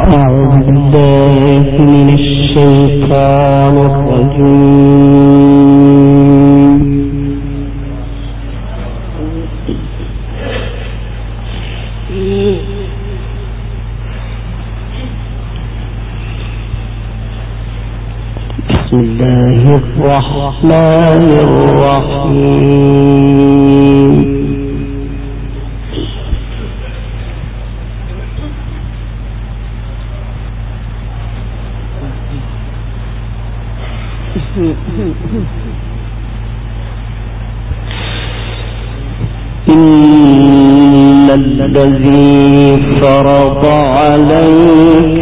أعوذ بالله من الشيطان الرجيم. بسم الله الرحمن الرحيم. إن الذي فرض عليك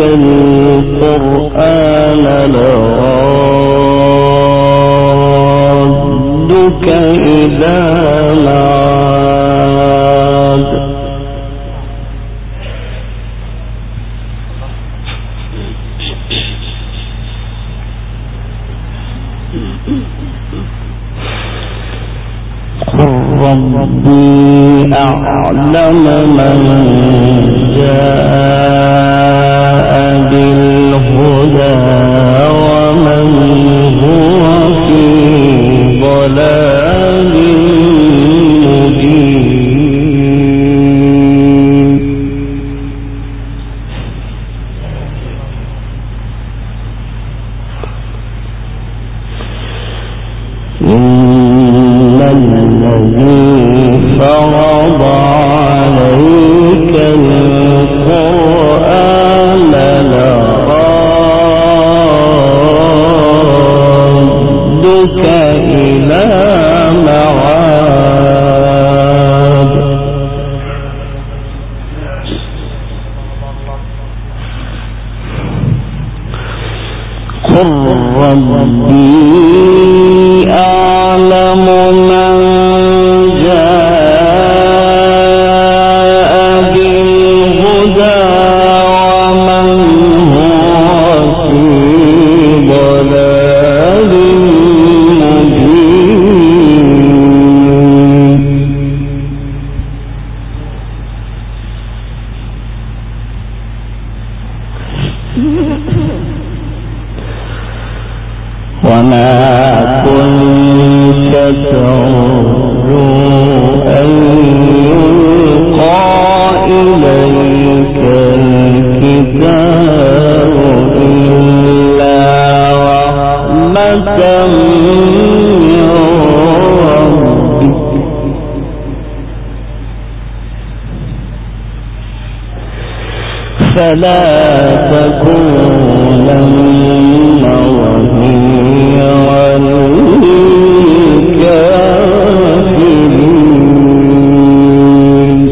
القرآن لرادك إلى معاد ربي أعلم من جاء بالهدى ومن هو في ضلال مبين. الذي فرض عليك القرآن لرادك إلى معاد قل ربي أعلم من جاء بالهدى ومن هو في ضلال مبين. وما كنت ترجو أن يلقى إليك الكتاب إلا رحمة من ربك فلا تكونن ظهيرا للكافرين.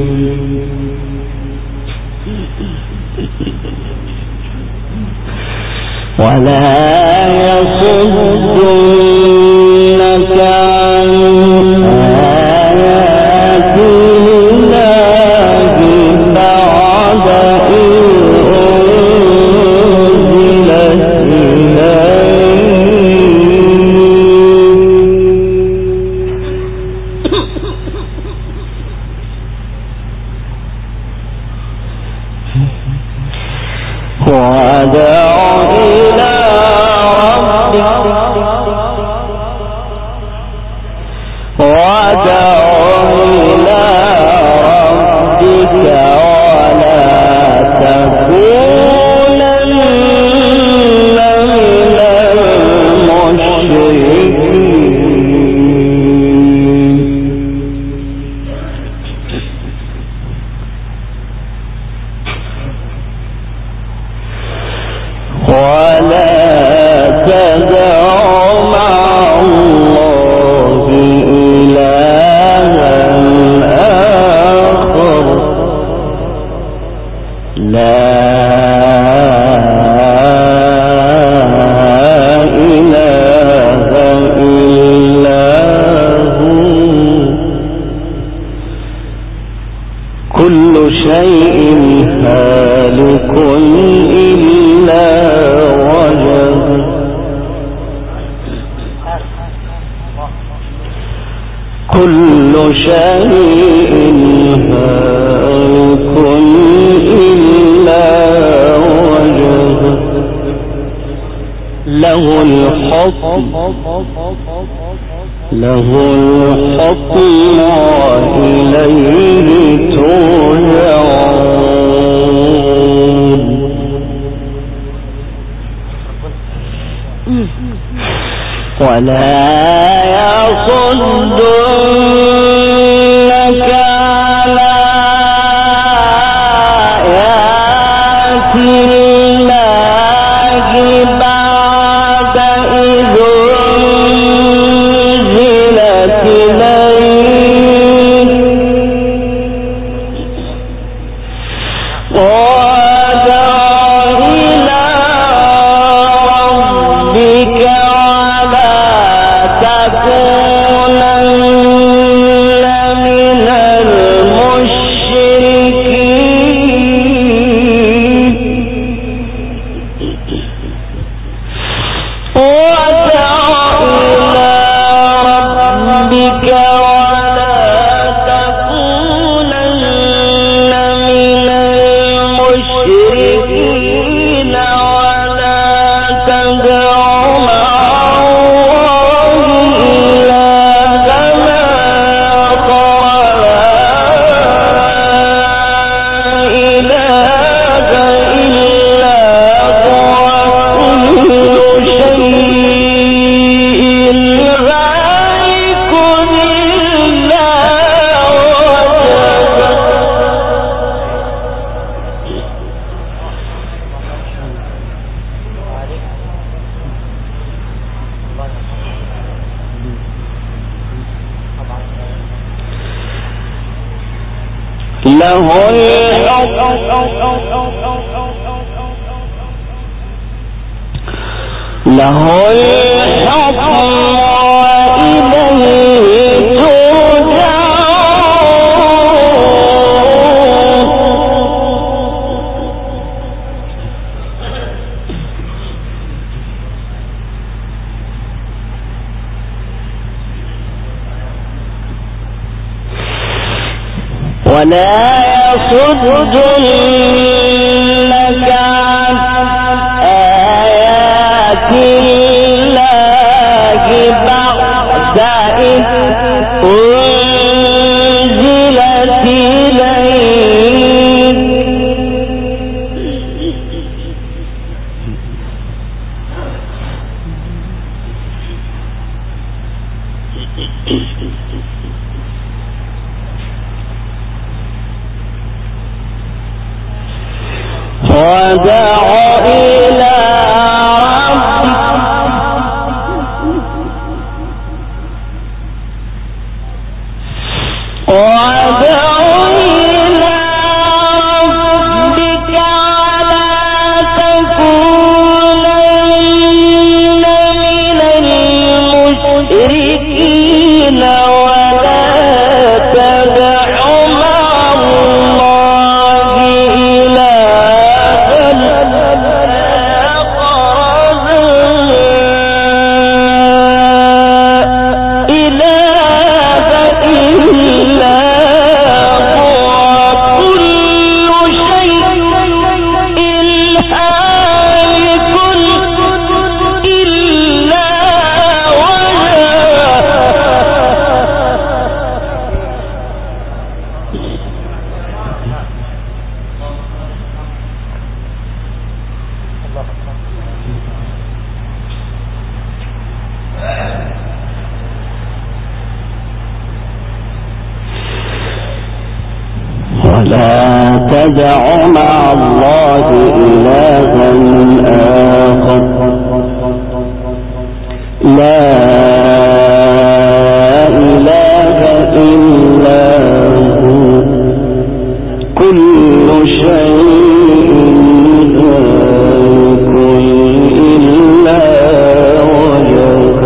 ولا يصدنك عن آيات الله بعد إذ أنزلت كل شيء هالك إلا وجهه كل شيء هالك إلا وجهه له الحكم وإليه ترجعون ولا يصدنك على آيات الله بعد إذ أنزلت إليك وادع إلى ربك ولا تكونن من المشركين وادع إلى ربك ولا تكونن من المشركين ولا تدع مع الله إلها آخر لا إله إلا هو كل شيء هالك إلا وجهه له الحكم وإليه ترجعون ولا يصدنك عن آيات الله بعد إذ أنزلت إليك ودع إلى ربك ولا تكونن من المشركين ولا تدع مع الله ولا تدع مع الله إلها آخر لا إله إلا هو كل شيء هالك إلا وجهه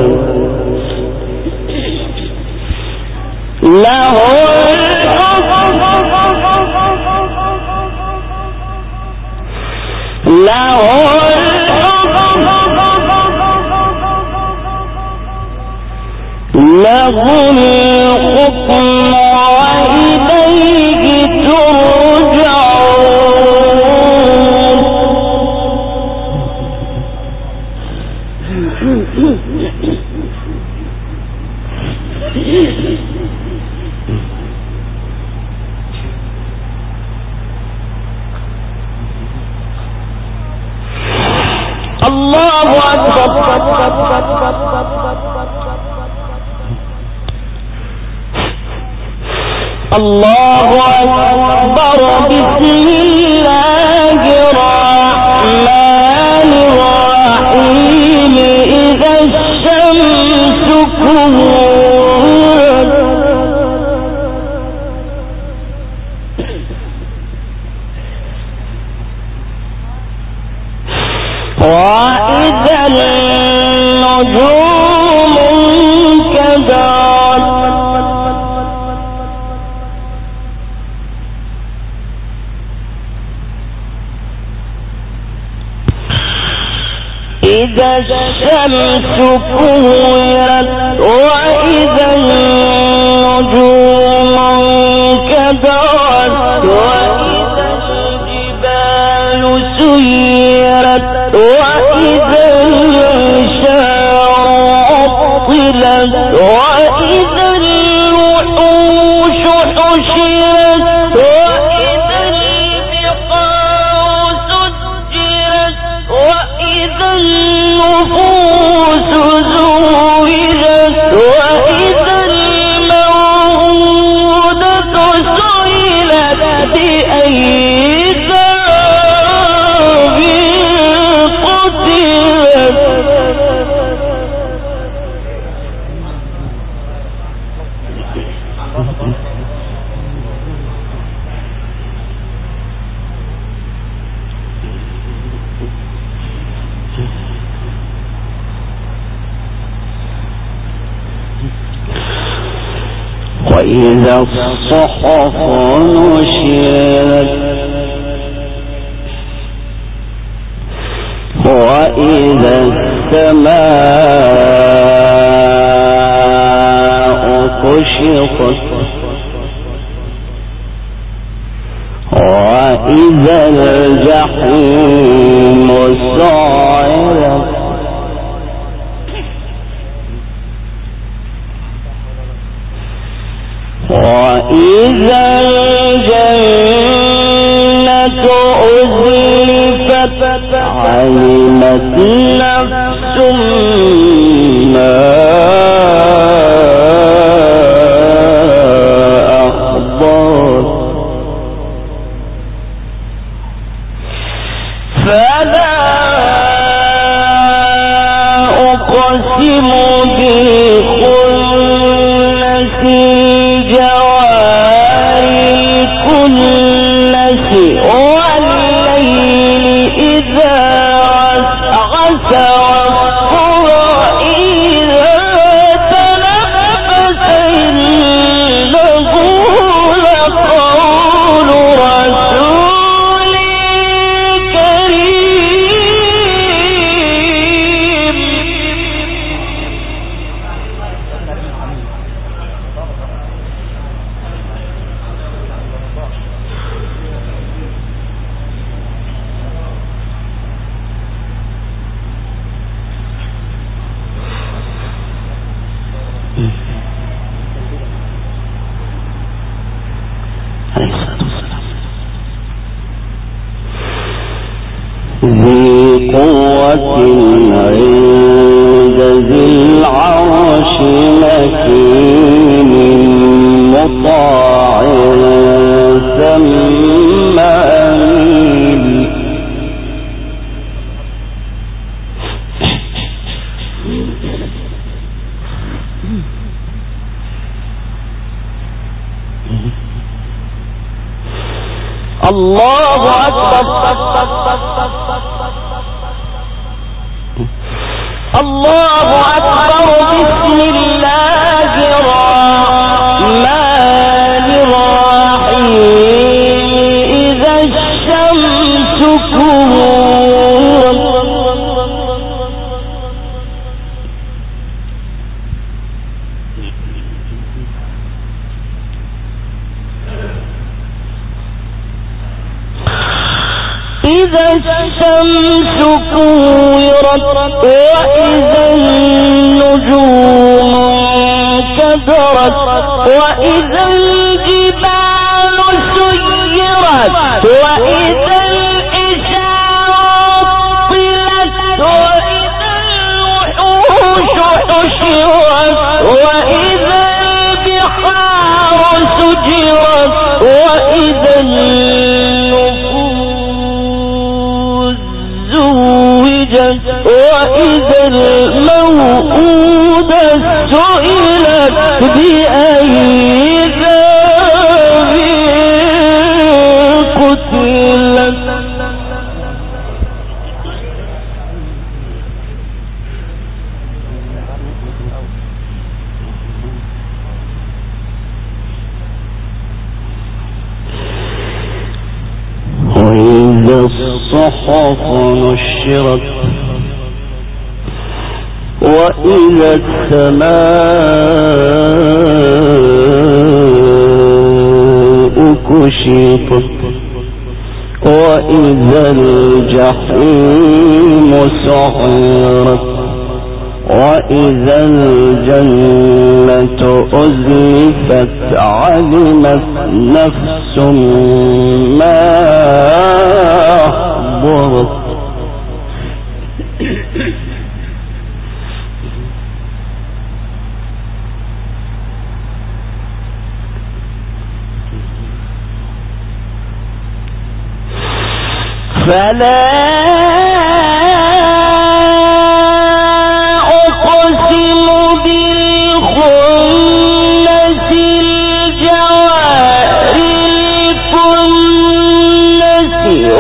له الحكم وإليه ترجعون الله أكبر الله أكبر بسم الله الرحمن الرحيم إذا الشمس كورت وإذا النجوم انكدرت إذا الشمس كورت وإذا النجوم انكدرت وإذا الجبال سيرت وإذا العشار عطلت وإذا الوحوش حشرت وإذا البحار سجرت وإذا النفوس زوجت وإذا الموءودة سئلت بأي ذنب قتلت وإذا الصحف نشرت وإذا السماء كشطت وإذا الجحيم سعرت وإذا الجنة أزلفت علمت نفس ما أحضرت فلا أقسم بالخنس الجوار الكنس والليل إذا عسعس والصبح إذا تنفس إنه لقول رسول كريم ذي قوة عند ذي العرش مكين مطاع ثم أمين الله أكبر الله أكبر بسم الله الرحمن الرحيم إذا الشمس كورت إذا الشمس كورت وإذا النجوم انكدرت وإذا الجبال سيرت وإذا العشار عطلت سجرت وإذا النفوس زوجت وإذا الموءودة سئلت بأي ذنب قتلت وإذا الصحف نشرت وإذا السماء كشطت وإذا الجحيم سعرت وإذا الجنة أزلفت علمت نفس ما أحضرت فلا أقسم بالخنس الجوار الكنس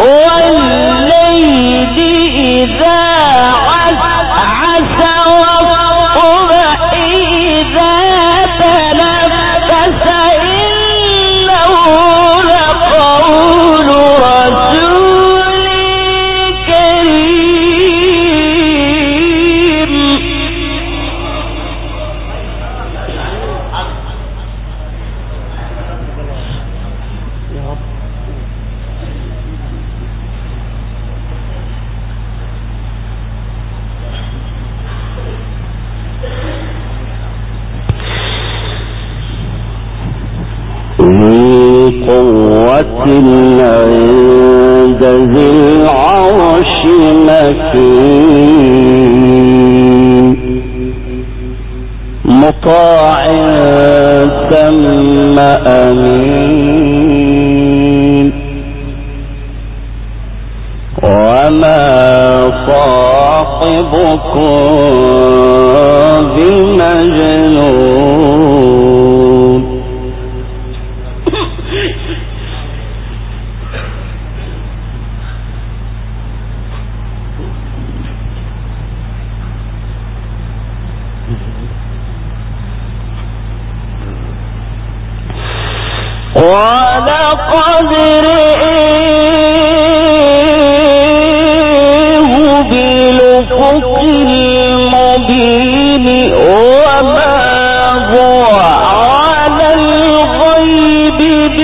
والليل إذا عسعس والصبح إذا تنفس إنه لقول رسول قوة عند ذي العرش مكين مطاع ثم أمين وما صاحبكم بمجنون ولقد رئيه بالأفق المبين وما هو على الغيب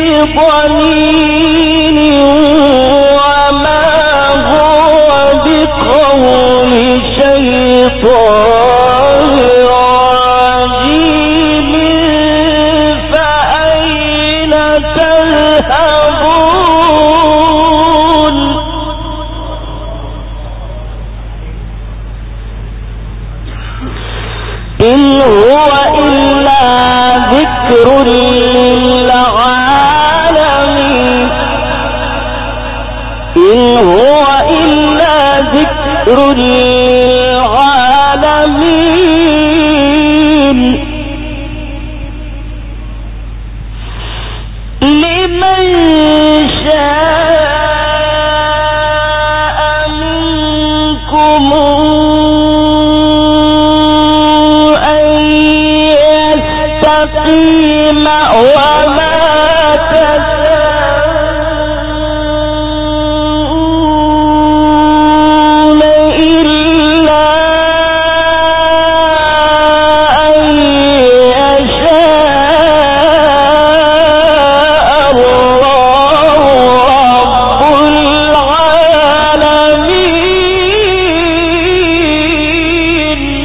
بضنين وما هو بقول شيطان رجيم فأين تذهبون إن هو إلا ذكر للعالمين إن هو إلا ذكر للعالمين لمن شاء منكم أن يستقيم وما تشاءون إلا أن يشاء الله رب العالمين.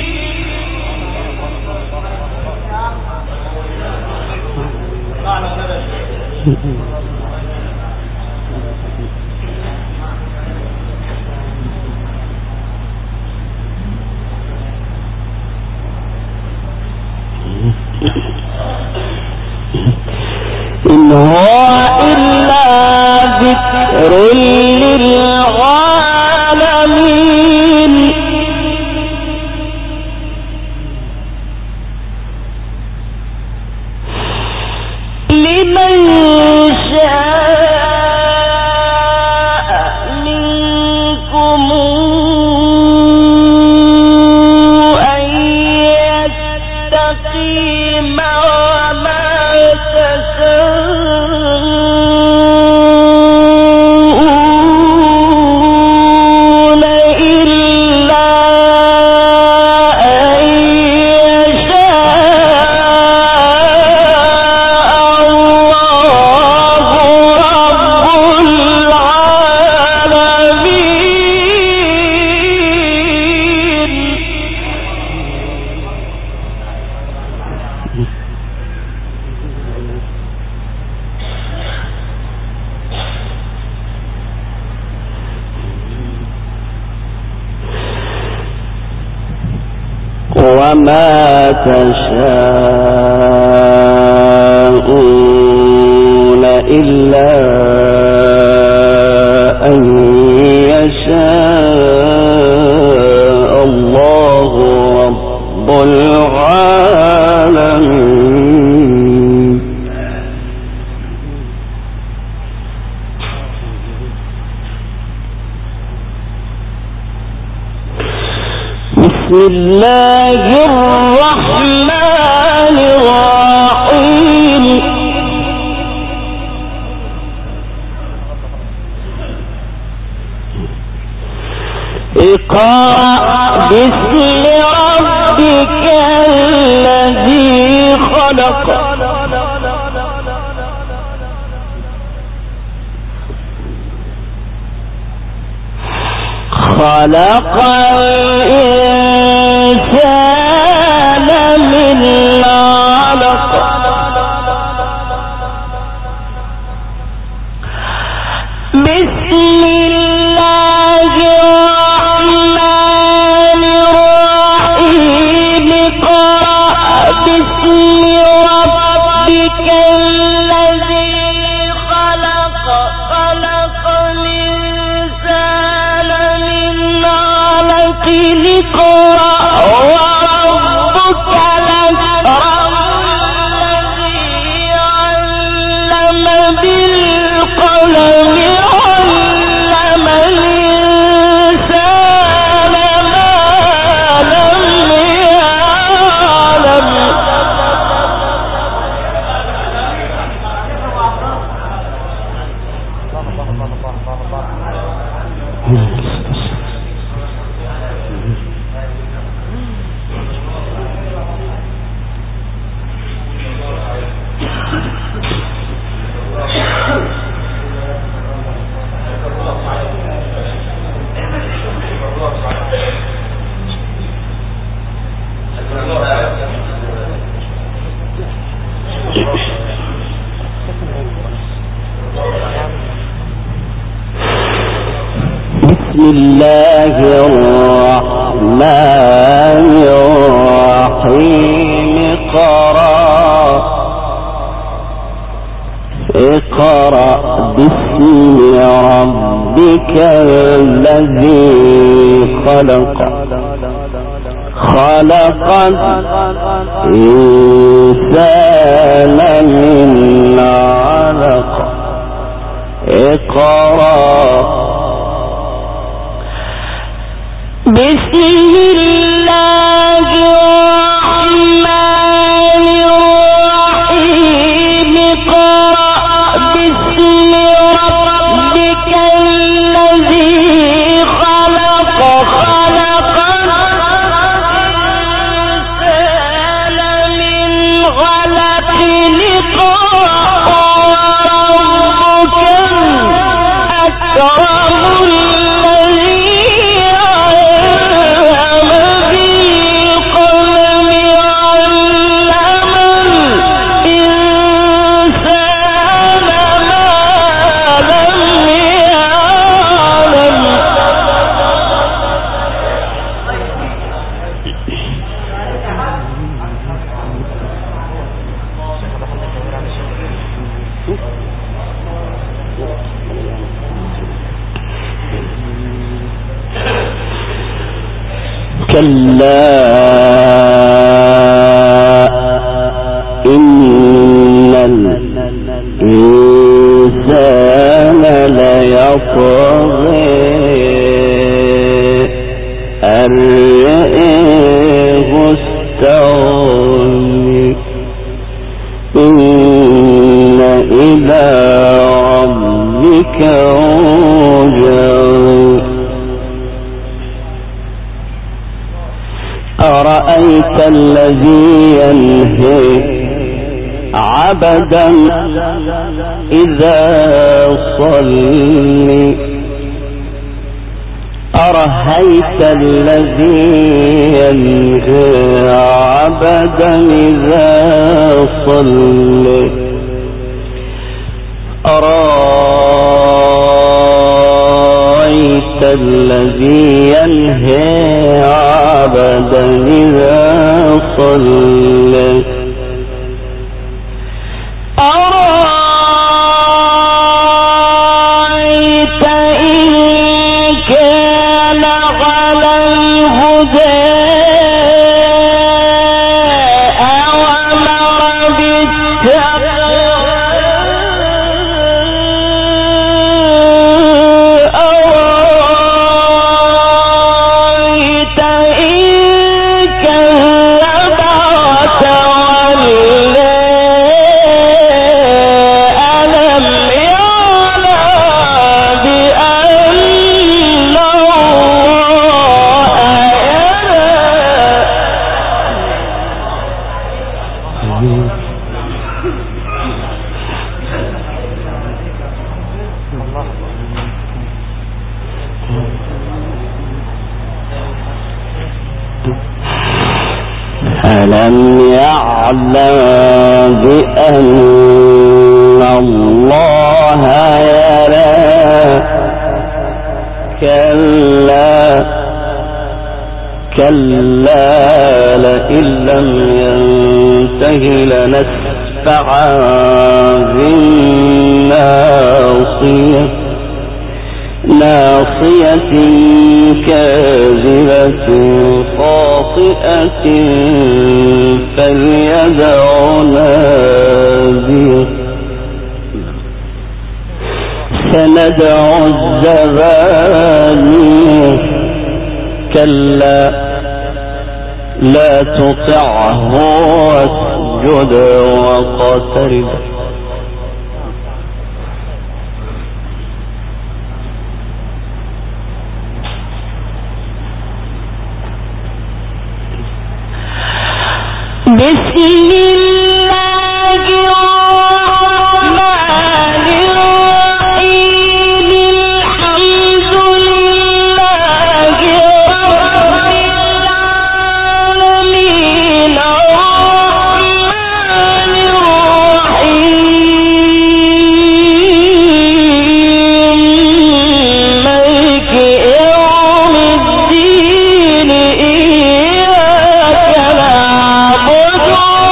هو إلا ذكر للعالمين لمن شاء منكم أن يستقيم وما تشاءون إلا أن يشاء الله رب العالمين وما تشاءون إلا أن يشاء الله رب العالمين بسم الله الرحمن الرحيم اقرأ باسم ربك الذي خلق خلق الإنسان من علق بسم الله الرحمن الرحيم اقرأ باسم ربك الذي خلق خلق الإنسان من علق اقرأ وربك الأكرم الذي علم بالقلم علم الإنسان ما لم يعلم بسم الله الرحمن الرحيم اقرأ باسم ربك الذي خلق خلق الإنسان من علق اقرأ بسم الله الرحمن الرحيم اقرأ باسم ربك الذي خلق خلق الإنسان من علق اقرأ وربك الأكرم الذي علم كلا إن الإنسان ليطغى أن رآه استغنى إن إلى ربك رجعا أرأيت الذي ينهي عبدا إذا صلى أرأيت الذي ينهي عبدا إذا صلى أرأيت الذي ينهي عبدا إذا صلى أرأيت إن كان على الهدى أوامر بالتقوى أرأيت إن كذب وتولى ألم يعلم بأن الله ألم يعلم بأن الله يرى كلا لئن لم ينته لنسفعا بالناصية ناصية كاذبة خاطئة فليدع ناديه سندع الزبانية كلا لا تطعه واسجد واقترب بسم الله الرحمن الرحيم الحمد لله رب العالمين الرحمن الرحيم مالك يوم الدين إياك نعبد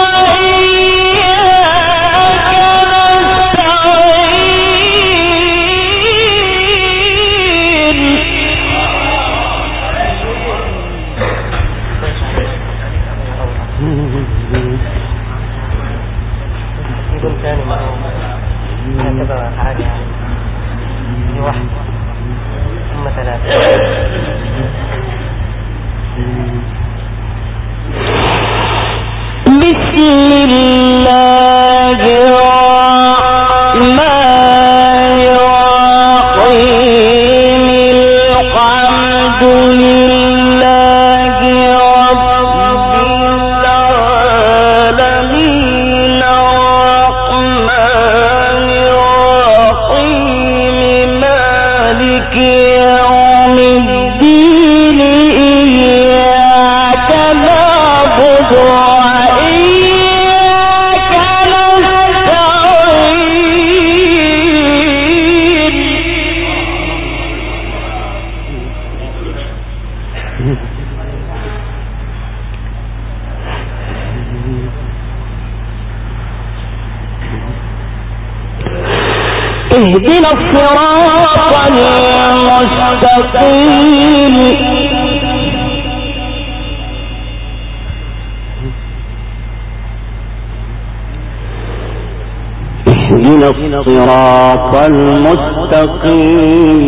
اهدنا الصراط المستقيم. صراط الذين أنعمت عليهم غير المغضوب عليهم ولا الضالين. اهدنا الصراط المستقيم. صراط الذين أنعمت عليهم غير المغضوب عليهم ولا الضالين. اهدنا الصراط المستقيم. صراط الذين أنعمت عليهم غير المغضوب عليهم ولا الضالين. الصراط المستقيم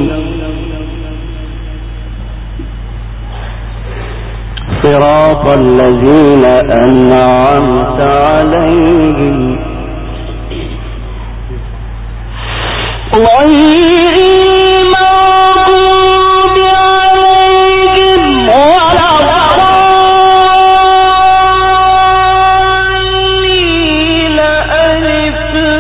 صراط الذين أنعمت عليهم غير المغضوب عليهم ولا الضالين ألف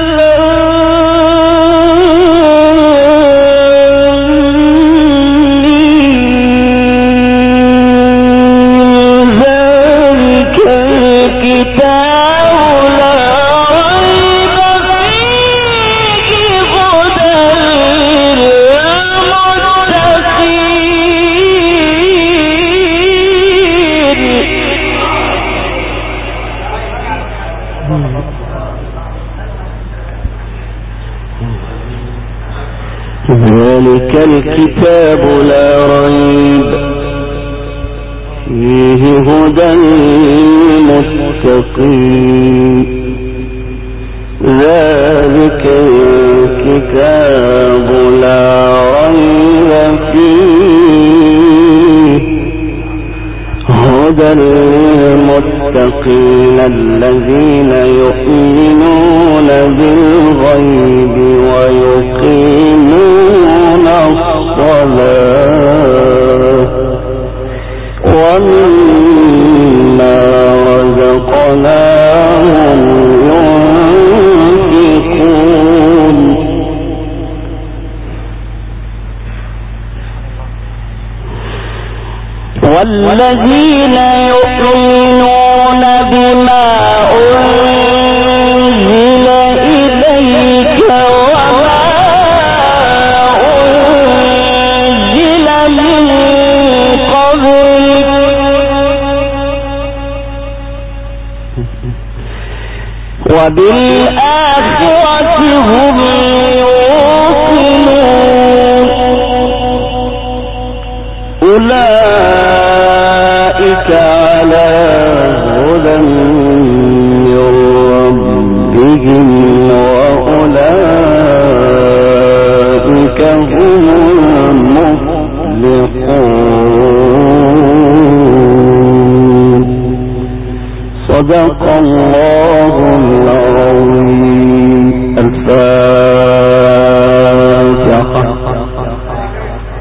ذلك الكتاب لا ريب فيه هدى ذلك الكتاب لا ريب فيه هدى للمتقين ذلك الكتاب لا ريب فيه هدى للمتقين الذين يؤمنون بالغيب ويقيمون الصلاة ومما رزقناهم ينفقون والذين يؤمنون بما أنزل إليك وما أنزل من قبلك وبالآخرة هم يوقنون أولئك على هدى من ربهم وأولئك هم المفلحون صدق الله